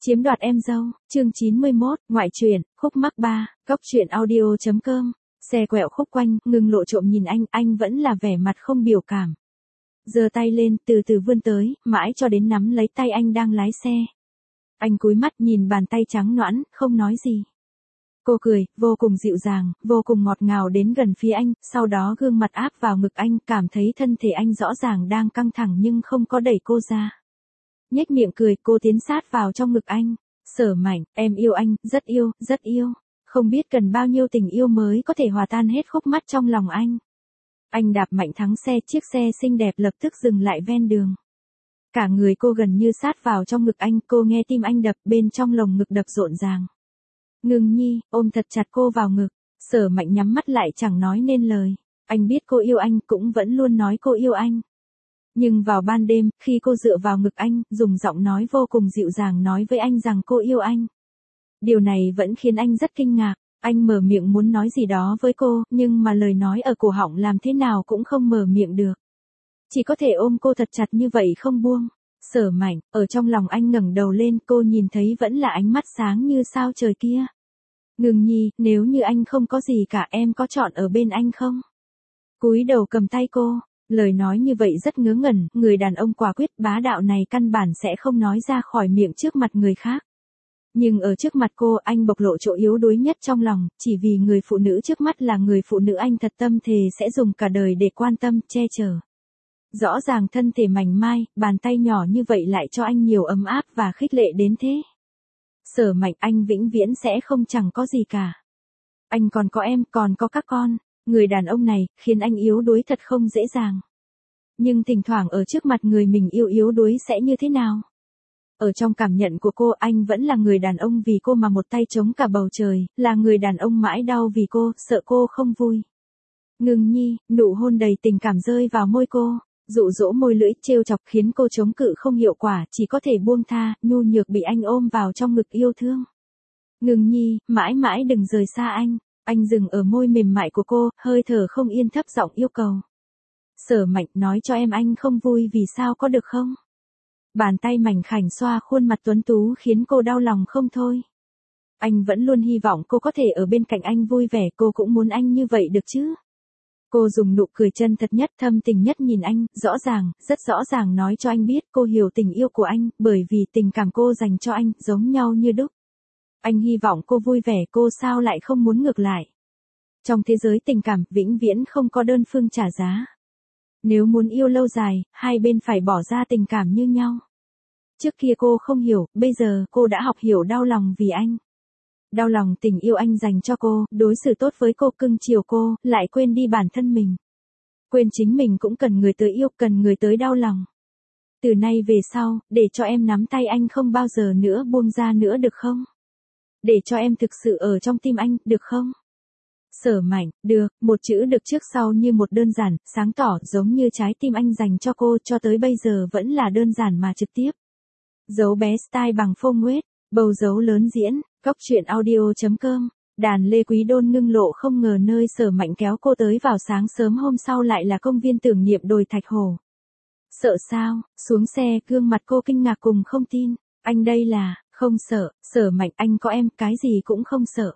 Chiếm đoạt em dâu, chương 91, ngoại truyện, khúc mắc 3, góc truyện audio.com, xe quẹo khúc quanh, ngừng lộ trộm nhìn anh vẫn là vẻ mặt không biểu cảm. Giơ tay lên, từ từ vươn tới, mãi cho đến nắm lấy tay anh đang lái xe. Anh cúi mắt nhìn bàn tay trắng nõn, không nói gì. Cô cười, vô cùng dịu dàng, vô cùng ngọt ngào đến gần phía anh, sau đó gương mặt áp vào ngực anh, cảm thấy thân thể anh rõ ràng đang căng thẳng nhưng không có đẩy cô ra. Nhếch miệng cười, cô tiến sát vào trong ngực anh. Sở Mạnh, em yêu anh, rất yêu, rất yêu. Không biết cần bao nhiêu tình yêu mới có thể hòa tan hết khúc mắc trong lòng anh. Anh đạp mạnh thắng xe, chiếc xe xinh đẹp lập tức dừng lại ven đường. Cả người cô gần như sát vào trong ngực anh, cô nghe tim anh đập, bên trong lồng ngực đập rộn ràng. Ngừng nhi, ôm thật chặt cô vào ngực. Sở Mạnh nhắm mắt lại chẳng nói nên lời. Anh biết cô yêu anh, cũng vẫn luôn nói cô yêu anh. Nhưng vào ban đêm, khi cô dựa vào ngực anh, dùng giọng nói vô cùng dịu dàng nói với anh rằng cô yêu anh. Điều này vẫn khiến anh rất kinh ngạc. Anh mở miệng muốn nói gì đó với cô, nhưng mà lời nói ở cổ họng làm thế nào cũng không mở miệng được. Chỉ có thể ôm cô thật chặt như vậy không buông. Sở Mạnh, ở trong lòng anh ngẩng đầu lên, cô nhìn thấy vẫn là ánh mắt sáng như sao trời kia. Ngừng nhi, nếu như anh không có gì cả em có chọn ở bên anh không? Cúi đầu cầm tay cô. Lời nói như vậy rất ngớ ngẩn, người đàn ông quả quyết bá đạo này căn bản sẽ không nói ra khỏi miệng trước mặt người khác. Nhưng ở trước mặt cô anh bộc lộ chỗ yếu đuối nhất trong lòng, chỉ vì người phụ nữ trước mắt là người phụ nữ anh thật tâm thề sẽ dùng cả đời để quan tâm, che chở. Rõ ràng thân thể mảnh mai, bàn tay nhỏ như vậy lại cho anh nhiều ấm áp và khích lệ đến thế. Sở Mạnh, anh vĩnh viễn sẽ không chẳng có gì cả. Anh còn có em, còn có các con. Người đàn ông này, khiến anh yếu đuối thật không dễ dàng. Nhưng thỉnh thoảng ở trước mặt người mình yêu yếu đuối sẽ như thế nào? Ở trong cảm nhận của cô, anh vẫn là người đàn ông vì cô mà một tay chống cả bầu trời, là người đàn ông mãi đau vì cô, sợ cô không vui. Ngừng nhi, nụ hôn đầy tình cảm rơi vào môi cô, dụ dỗ môi lưỡi trêu chọc khiến cô chống cự không hiệu quả, chỉ có thể buông tha, nhu nhược bị anh ôm vào trong ngực yêu thương. Ngừng nhi, mãi mãi đừng rời xa anh. Anh dừng ở môi mềm mại của cô, hơi thở không yên thấp giọng yêu cầu. Sở Mạnh, nói cho em anh không vui vì sao có được không? Bàn tay mảnh khảnh xoa khuôn mặt tuấn tú khiến cô đau lòng không thôi. Anh vẫn luôn hy vọng cô có thể ở bên cạnh anh vui vẻ, cô cũng muốn anh như vậy được chứ. Cô dùng nụ cười chân thật nhất, thâm tình nhất nhìn anh, rõ ràng, rất rõ ràng nói cho anh biết cô hiểu tình yêu của anh, bởi vì tình cảm cô dành cho anh, giống nhau như đúc. Anh hy vọng cô vui vẻ, cô sao lại không muốn ngược lại. Trong thế giới tình cảm, vĩnh viễn không có đơn phương trả giá. Nếu muốn yêu lâu dài, hai bên phải bỏ ra tình cảm như nhau. Trước kia cô không hiểu, bây giờ cô đã học hiểu đau lòng vì anh. Đau lòng tình yêu anh dành cho cô, đối xử tốt với cô, cưng chiều cô, lại quên đi bản thân mình. Quên chính mình cũng cần người tới yêu, cần người tới đau lòng. Từ nay về sau, để cho em nắm tay anh không bao giờ nữa buông ra nữa được không? Để cho em thực sự ở trong tim anh, được không? Sở Mạnh, được, một chữ được trước sau như một đơn giản, sáng tỏ, giống như trái tim anh dành cho cô, cho tới bây giờ vẫn là đơn giản mà trực tiếp. Dấu bé style bằng phông nguyết, bầu dấu lớn diễn, góc truyện audio.com, đàn Lê Quý Đôn ngưng lộ không ngờ nơi Sở Mạnh kéo cô tới vào sáng sớm hôm sau lại là công viên tưởng niệm đồi Thạch Hồ. Sợ sao? Xuống xe, gương mặt cô kinh ngạc cùng không tin, anh đây là... Không sợ, Sở Mạnh, anh có em, cái gì cũng không sợ.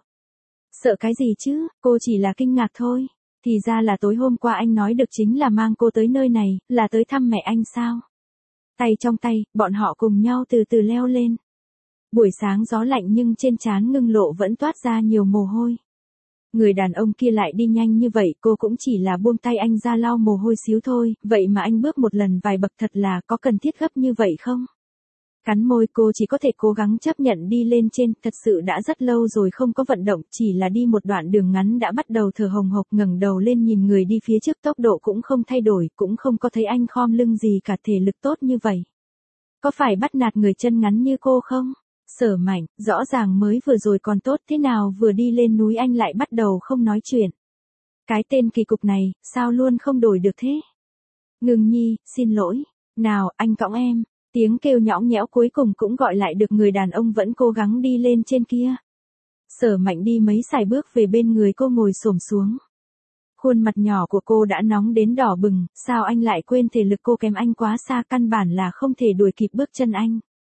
Sợ cái gì chứ, cô chỉ là kinh ngạc thôi. Thì ra là tối hôm qua anh nói được chính là mang cô tới nơi này, là tới thăm mẹ anh sao? Tay trong tay, bọn họ cùng nhau từ từ leo lên. Buổi sáng gió lạnh nhưng trên trán ngưng lộ vẫn toát ra nhiều mồ hôi. Người đàn ông kia lại đi nhanh như vậy, cô cũng chỉ là buông tay anh ra lau mồ hôi xíu thôi, vậy mà anh bước một lần vài bậc thật là có cần thiết gấp như vậy không? Cắn môi, cô chỉ có thể cố gắng chấp nhận đi lên trên, thật sự đã rất lâu rồi không có vận động, chỉ là đi một đoạn đường ngắn đã bắt đầu thở hồng hộc, ngẩng đầu lên nhìn người đi phía trước, tốc độ cũng không thay đổi, cũng không có thấy anh khom lưng gì cả, thể lực tốt như vậy. Có phải bắt nạt người chân ngắn như cô không? Sở Mạnh, rõ ràng mới vừa rồi còn tốt thế nào vừa đi lên núi anh lại bắt đầu không nói chuyện. Cái tên kỳ cục này, sao luôn không đổi được thế? Ngừng nhi, xin lỗi. Nào, anh cõng em. Tiếng kêu nhõng nhẽo cuối cùng cũng gọi lại được người đàn ông vẫn cố gắng đi lên trên kia. Sở Mạnh đi mấy sải bước về bên người cô ngồi xổm xuống. Khuôn mặt nhỏ của cô đã nóng đến đỏ bừng, sao anh lại quên thể lực cô kém anh quá xa, căn bản là không thể đuổi kịp bước chân anh.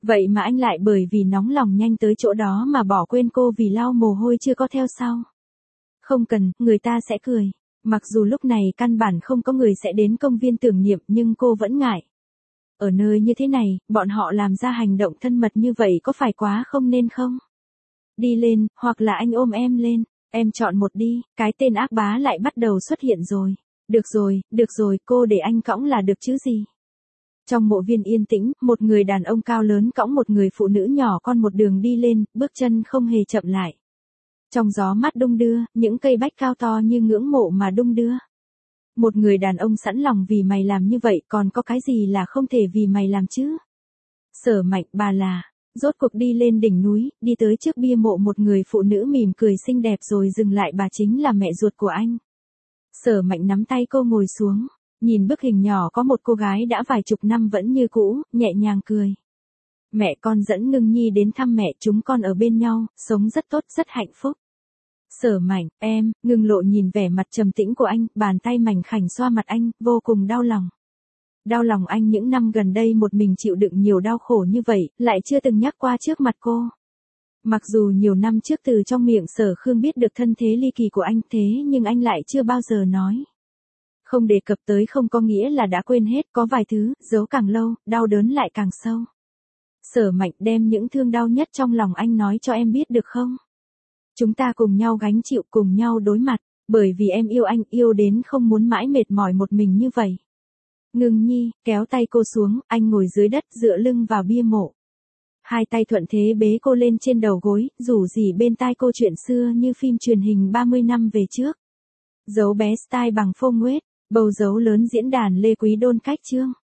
Vậy mà anh lại bởi vì nóng lòng nhanh tới chỗ đó mà bỏ quên cô vì lau mồ hôi chưa có theo sau. Không cần, người ta sẽ cười. Mặc dù lúc này căn bản không có người sẽ đến công viên tưởng niệm nhưng cô vẫn ngại. Ở nơi như thế này, bọn họ làm ra hành động thân mật như vậy có phải quá không nên không? Đi lên, hoặc là anh ôm em lên. Em chọn một đi, cái tên ác bá lại bắt đầu xuất hiện rồi. Được rồi, cô để anh cõng là được chứ gì. Trong mộ viên yên tĩnh, một người đàn ông cao lớn cõng một người phụ nữ nhỏ con một đường đi lên, bước chân không hề chậm lại. Trong gió mát đung đưa, những cây bách cao to như ngưỡng mộ mà đung đưa. Một người đàn ông sẵn lòng vì mày làm như vậy còn có cái gì là không thể vì mày làm chứ? Sở Mạnh, bà là, rốt cuộc đi lên đỉnh núi, đi tới trước bia mộ một người phụ nữ mỉm cười xinh đẹp rồi dừng lại, bà chính là mẹ ruột của anh. Sở Mạnh nắm tay cô ngồi xuống, nhìn bức hình nhỏ có một cô gái đã vài chục năm vẫn như cũ, nhẹ nhàng cười. Mẹ con dẫn Ngưng Nhi đến thăm mẹ, chúng con ở bên nhau, sống rất tốt, rất hạnh phúc. Sở Mạnh, em, Ngưng Lộ nhìn vẻ mặt trầm tĩnh của anh, bàn tay mảnh khảnh xoa mặt anh, vô cùng đau lòng. Đau lòng anh những năm gần đây một mình chịu đựng nhiều đau khổ như vậy, lại chưa từng nhắc qua trước mặt cô. Mặc dù nhiều năm trước từ trong miệng Sở Khương biết được thân thế ly kỳ của anh thế nhưng anh lại chưa bao giờ nói. Không đề cập tới không có nghĩa là đã quên hết, có vài thứ, giấu càng lâu, đau đớn lại càng sâu. Sở Mạnh, đem những thương đau nhất trong lòng anh nói cho em biết được không? Chúng ta cùng nhau gánh chịu, cùng nhau đối mặt, bởi vì em yêu anh, yêu đến không muốn mãi mệt mỏi một mình như vậy. Ngưng Nhi, kéo tay cô xuống, anh ngồi dưới đất dựa lưng vào bia mộ. Hai tay thuận thế bế cô lên trên đầu gối, rủ rỉ bên tai cô chuyện xưa như phim truyền hình 30 năm về trước. Dấu bé style bằng phông nguyết, bầu dấu lớn diễn đàn Lê Quý Đôn cách chương.